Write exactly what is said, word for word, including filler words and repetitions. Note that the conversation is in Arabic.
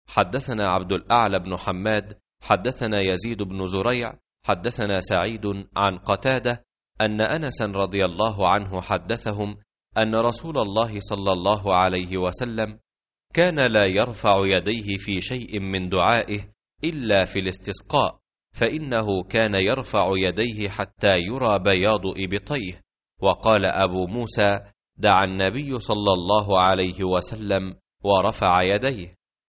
حدثنا عبد الأعلى بن حماد حدثنا يزيد بن زريع حدثنا سعيد عن قتادة أن أنس رضي الله عنه حدثهم أن رسول الله صلى الله عليه وسلم كان لا يرفع يديه في شيء من دعائه إلا في الاستسقاء، فإنه كان يرفع يديه حتى يرى بياض إبطيه. وقال أبو موسى: دعا النبي صلى الله عليه وسلم ورفع يديه.